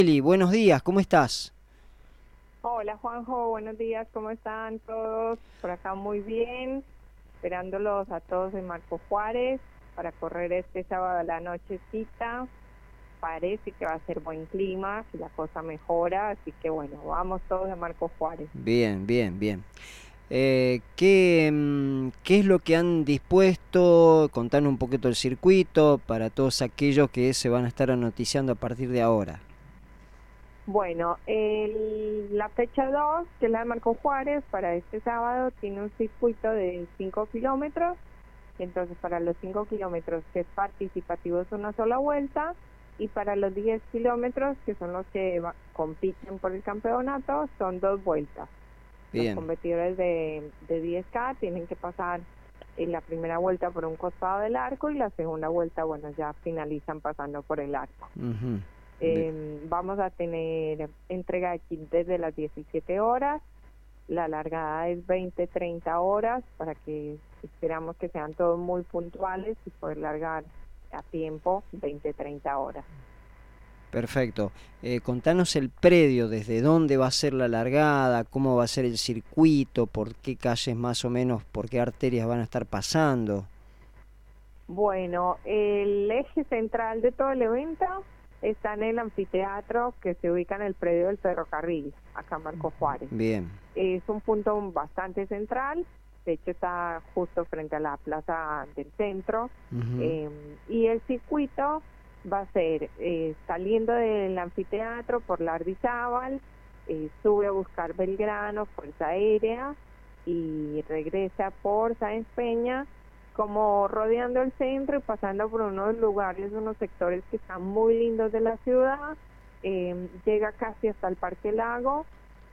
Eli, buenos días, ¿cómo estás? Hola Juanjo, buenos días, ¿cómo están todos? Por acá muy bien, esperándolos a todos en Marco Juárez para correr este sábado a la nochecita. Parece que va a ser buen clima, si la cosa mejora, así que bueno, vamos todos a Marco Juárez. Bien, bien, bien. ¿Qué es lo que han dispuesto? Contanos un poquito el circuito para todos aquellos que se van a estar noticiando a partir de ahora. Bueno, la fecha 2, que es la de Marco Juárez, para este sábado tiene un circuito de 5 kilómetros. Entonces, para los 5 kilómetros, que es participativo, es una sola vuelta, y para los 10 kilómetros, que son los que compiten por el campeonato, son dos vueltas. Los Bien. competidores de 10K tienen que pasar en la primera vuelta por un costado del arco y la segunda vuelta, bueno, ya finalizan pasando por el arco. Ujú. Vamos a tener entrega de kit desde las 17 horas. La largada es 20-30 horas para que esperamos que sean todos muy puntuales y poder largar a tiempo 20-30 horas. Perfecto. Contanos el predio, desde dónde va a ser la largada, cómo va a ser el circuito, por qué calles más o menos, por qué arterias van a estar pasando. Bueno, el eje central de todo el evento está en el anfiteatro que se ubica en el predio del ferrocarril, acá en Marco Juárez. Bien, Es un punto bastante central, de hecho está justo frente a la plaza del centro, ujú, y el circuito va a ser saliendo del anfiteatro por Lardizábal, sube a buscar Belgrano, Fuerza Aérea, y regresa por Sáenz Peña, como rodeando el centro y pasando por unos lugares, unos sectores que están muy lindos de la ciudad, llega casi hasta el Parque Lago,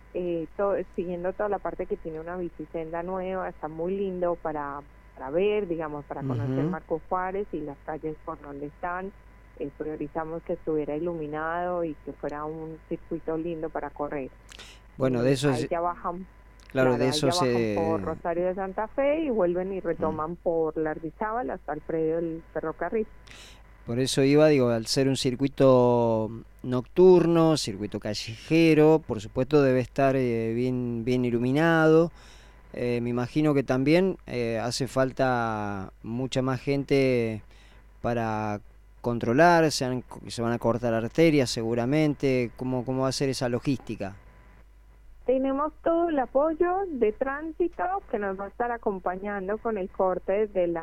siguiendo toda la parte que tiene una bicicenda nueva, está muy lindo para ver, digamos, para conocer ujú. Marco Juárez y las calles por donde están. Priorizamos que estuviera iluminado y que fuera un circuito lindo para correr. Bueno, de eso, Ahí ya bajan, claro, de claro, ahí eso ya bajan por se... Rosario de Santa Fe y vuelven y mm. retoman por Lardizábal hasta el predio del ferrocarril. Por eso iba, digo, al ser un circuito nocturno, circuito callejero, por supuesto debe estar bien, bien iluminado. Me imagino que también hace falta mucha más gente para controlar, se van a cortar arterias seguramente. ¿Cómo va a ser esa logística? Tenemos todo el apoyo de tránsito que nos va a estar acompañando con el corte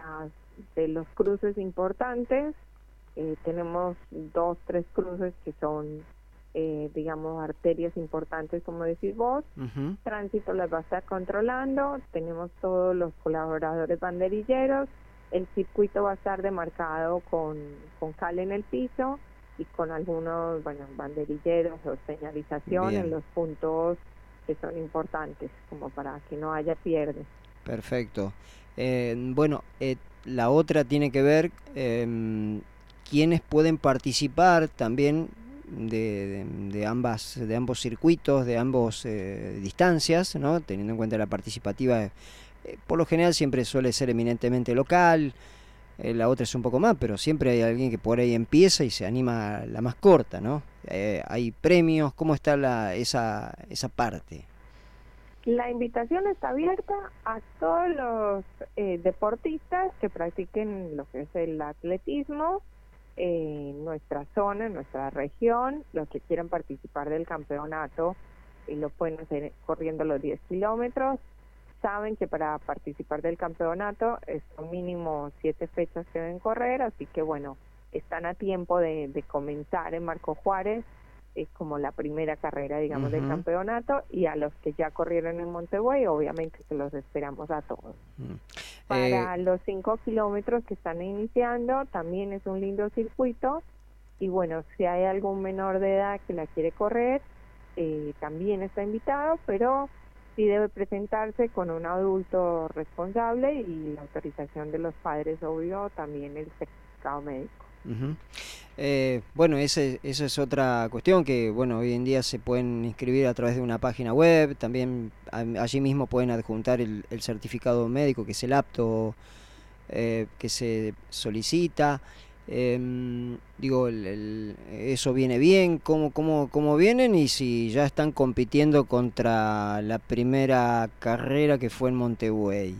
de los cruces importantes. Tenemos 2, 3 cruces que son, digamos, arterias importantes, como decís vos. Ujú. Tránsito las va a estar controlando. Tenemos todos los colaboradores banderilleros. El circuito va a estar demarcado con cal en el piso y con algunos, bueno, banderilleros o señalización en Bien, los puntos que son importantes, como para que no haya pierde. perfecto. Bueno, la otra tiene que ver quiénes pueden participar también de ambos circuitos, de ambos distancias, ¿no? Teniendo en cuenta la participativa, por lo general siempre suele ser eminentemente local. La otra es un poco más, pero siempre hay alguien que por ahí empieza y se anima a la más corta, ¿no? Hay premios, ¿cómo está esa parte? La invitación está abierta a todos los deportistas que practiquen lo que es el atletismo en nuestra zona, en nuestra región, los que quieran participar del campeonato lo pueden hacer corriendo los 10 kilómetros. Saben que para participar del campeonato son mínimo 7 fechas que deben correr, así que bueno, están a tiempo de comenzar en Marco Juárez, es como la primera carrera, digamos, del Ujú. campeonato, y a los que ya corrieron en Montevideo, obviamente que los esperamos a todos. Mm. Eh, Para los 5 kilómetros que están iniciando, también es un lindo circuito, y bueno, si hay algún menor de edad que la quiere correr, también está invitado, pero sí debe presentarse con un adulto responsable y la autorización de los padres, obvio, también el certificado médico. Ujú. Bueno, esa es otra cuestión que, bueno, hoy en día se pueden inscribir a través de una página web, también allí mismo pueden adjuntar el certificado médico, que es el apto que se solicita. Digo, eso viene bien, ¿cómo vienen? Y si ya están compitiendo contra la primera carrera que fue en Montevideo.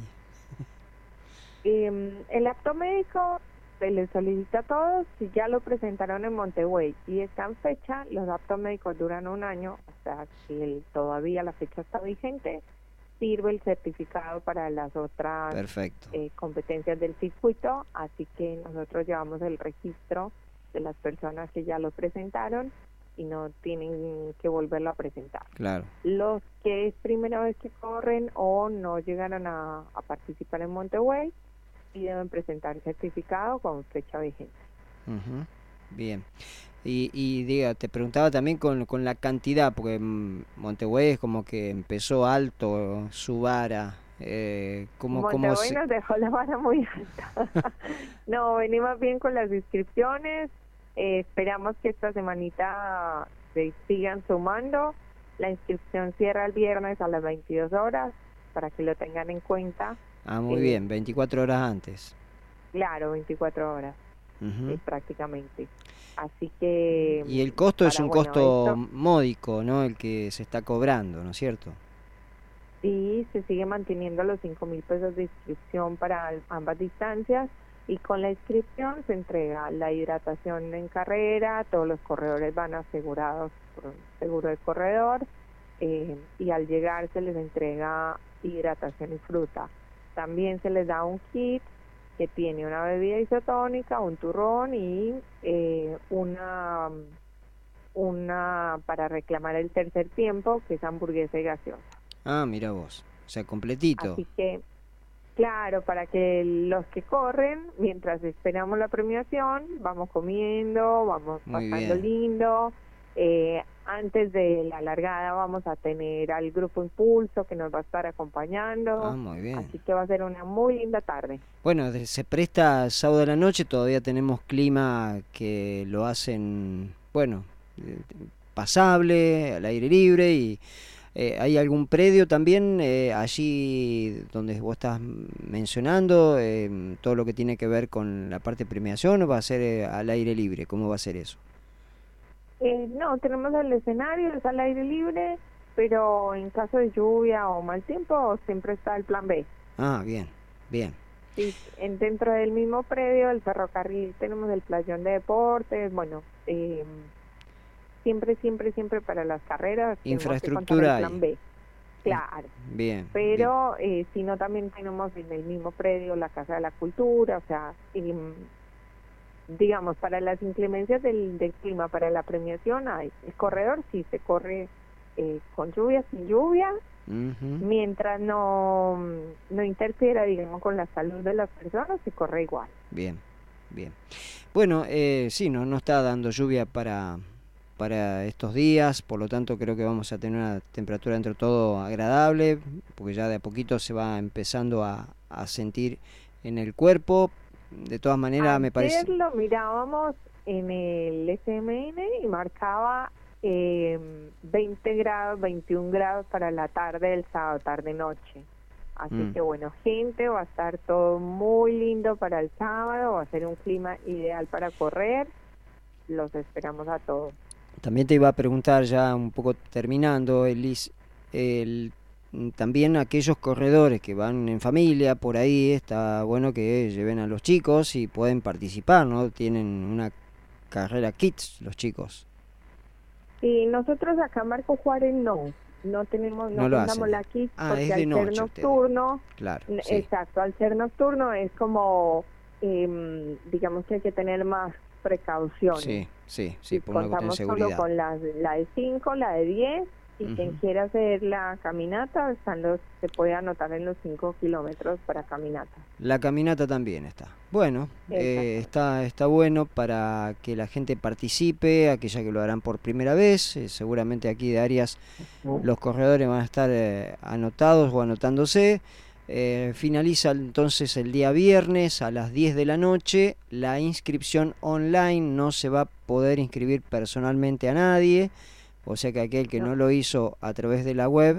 El apto médico se les solicita a todos si ya lo presentaron en Montevideo y está en fecha. Los aptos médicos duran un año, o sea, si todavía la fecha está vigente, sirve el certificado para las otras Perfecto. Competencias del circuito, así que nosotros llevamos el registro de las personas que ya lo presentaron y no tienen que volverlo a presentar. Claro. Los que es primera vez que corren o no llegaron a participar en Montevideo y deben presentar certificado con fecha vigente. Bien. Y diga, te preguntaba también con la cantidad, porque Montevideo es como que empezó alto su vara. Montevideo nos dejó la vara muy alta. No, venimos bien con las inscripciones. Esperamos que esta semanita se sigan sumando. La inscripción cierra el viernes a las 22 horas, para que lo tengan en cuenta. Muy bien, 24 horas antes. Claro, 24 horas, prácticamente. Así que... Y el costo es un costo módico, ¿no? El que se está cobrando, ¿no es cierto? Sí, se sigue manteniendo los 5.000 pesos de inscripción para ambas distancias, y con la inscripción se entrega la hidratación en carrera, todos los corredores van asegurados por un seguro de corredor, y al llegar se les entrega hidratación y fruta. También se les da un kit que tiene una bebida isotónica, un turrón y una para reclamar el tercer tiempo, que es hamburguesa y gaseosa. Mira vos, o sea, completito. Así que, claro, para que los que corren, mientras esperamos la premiación, vamos comiendo, vamos pasando lindo. Antes de la largada vamos a tener al Grupo Impulso, que nos va a estar acompañando. Muy bien. Así que va a ser una muy linda tarde. Bueno, se presta sábado de la noche, todavía tenemos clima que lo hacen, bueno, pasable, al aire libre. Y ¿hay algún predio también allí donde vos estás mencionando todo lo que tiene que ver con la parte de premiación, o va a ser al aire libre? ¿Cómo va a ser eso? No, tenemos el escenario, es al aire libre, pero en caso de lluvia o mal tiempo siempre está el plan B. Bien, bien. Sí, dentro del mismo predio, el ferrocarril, tenemos el playón de deportes, bueno, siempre para las carreras. Infraestructura plan B. Claro. Bien. Pero si no, también tenemos en el mismo predio la Casa de la Cultura, o sea, digamos, para las inclemencias del clima, para la premiación, el corredor sí se corre con lluvia, sin lluvia, mientras no interfiera, digamos, con la salud de las personas, se corre igual. Bien. Bueno, sí, no está dando lluvia para estos días, por lo tanto creo que vamos a tener una temperatura dentro de todo agradable, porque ya de a poquito se va empezando a sentir en el cuerpo. De todas maneras, me parece... Ayer lo mirábamos en el SMN y marcaba 20 grados, 21 grados para la tarde del sábado, tarde-noche. Así que bueno, gente, va a estar todo muy lindo para el sábado, va a ser un clima ideal para correr. Los esperamos a todos. También te iba a preguntar, ya un poco terminando, Elis, también aquellos corredores que van en familia, por ahí está bueno que lleven a los chicos y pueden participar, ¿no? Tienen una carrera kids los chicos. Y nosotros acá en Marco Juárez no tenemos, no mandamos la kids, porque al ser nocturno, claro, exacto, al ser nocturno es como, digamos que hay que tener más precauciones. Sí, por una cuestión de seguridad. Solo con la de 5, la de 10, y quien quiera hacer la caminata, se puede anotar en los 5 kilómetros para caminata. La caminata también está. Bueno, está bueno para que la gente participe, aquella que lo harán por primera vez. Seguramente aquí de Arias los corredores van a estar anotados o anotándose. Finaliza entonces el día viernes a las 10 de la noche. La inscripción online, no se va a poder inscribir personalmente a nadie. O sea que aquel que no lo hizo a través de la web,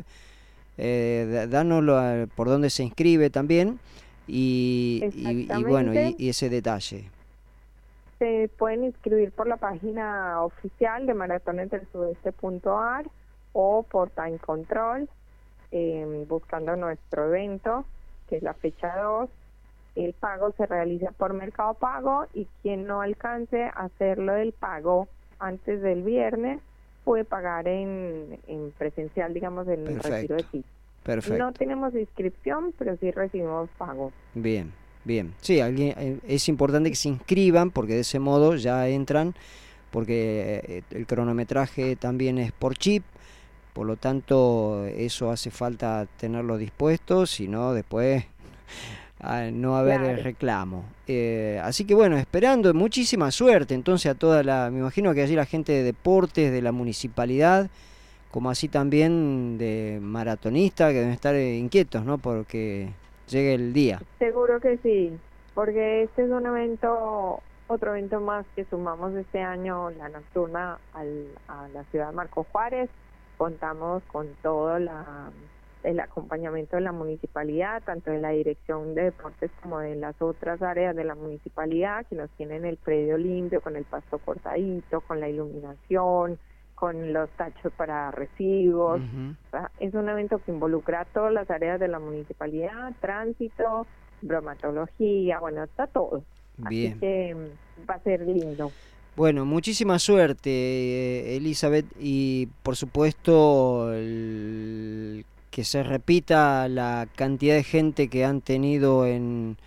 dánoslo por donde se inscribe también, y bueno, y ese detalle. Se pueden inscribir por la página oficial de maratonesdelsudeste.ar o por Time Control, buscando nuestro evento, que es la fecha 2. El pago se realiza por Mercado Pago y quien no alcance a hacerlo del pago antes del viernes puede pagar en presencial, digamos, en el retiro de ti. Perfecto. No tenemos inscripción, pero sí recibimos pago. Bien, bien. Sí, es importante que se inscriban porque de ese modo ya entran, porque el cronometraje también es por chip, por lo tanto eso hace falta tenerlo dispuesto, si no después no va a haber reclamo. Así que bueno, esperando muchísima suerte entonces a me imagino que allí la gente de deportes de la municipalidad, como así también de maratonistas que deben estar inquietos, ¿no? Porque llegue el día. Seguro que sí, porque este es un evento, otro evento más que sumamos este año, la nocturna a la ciudad de Marcos Juárez. Contamos con todo el acompañamiento de la municipalidad, tanto de la Dirección de Deportes como de las otras áreas de la municipalidad, que nos tienen el predio limpio, con el pasto cortadito, con la iluminación, con los tachos para residuos. O sea, es un evento que involucra a todas las áreas de la municipalidad, tránsito, bromatología, bueno, está todo. Bien. Así que va a ser lindo. Bueno, muchísima suerte, Elizabeth, y por supuesto que se repita la cantidad de gente que han tenido en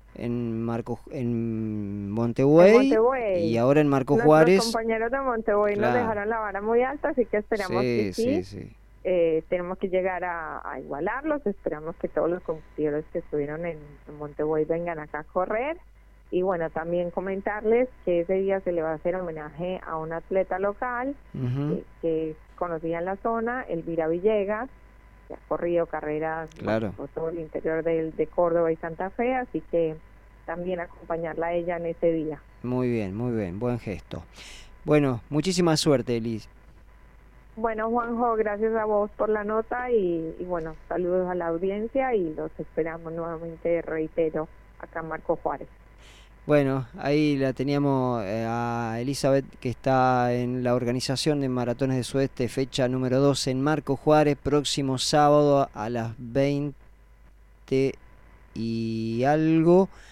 Montevideo y ahora en Marcos Juárez. Nuestros compañeros de Montevideo nos dejaron la vara muy alta, así que esperamos que sí. Tenemos que llegar a igualarlos. Esperamos que todos los competidores que estuvieron en Montevideo vengan acá a correr. Y bueno, también comentarles que ese día se le va a hacer homenaje a un atleta local que es conocida en la zona, Elvira Villegas, que ha corrido carreras por todo el interior de Córdoba y Santa Fe, así que también acompañarla a ella en ese día. Muy bien, buen gesto. Bueno, muchísima suerte, Elis. Bueno, Juanjo, gracias a vos por la nota y bueno, saludos a la audiencia y los esperamos nuevamente, reitero, acá en Marcos Juárez. Bueno, ahí la teníamos a Elizabeth, que está en la organización de Maratones de Sudeste, fecha número 2 en Marcos Juárez, próximo sábado a las 20 y algo.